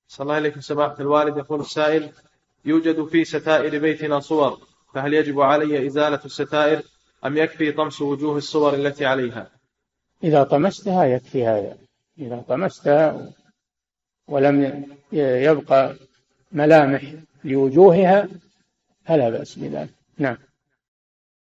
صلى الله عليكم سماحة الوالد. يقول السائل: يوجد في ستائر بيتنا صور، فهل يجب علي إزالة الستائر أم يكفي طمس وجوه الصور التي عليها؟ إذا طمستها يكفي هذا. إذا طمستها ولم يبقى ملامح لوجوهها فلا بأس بذلك. نعم.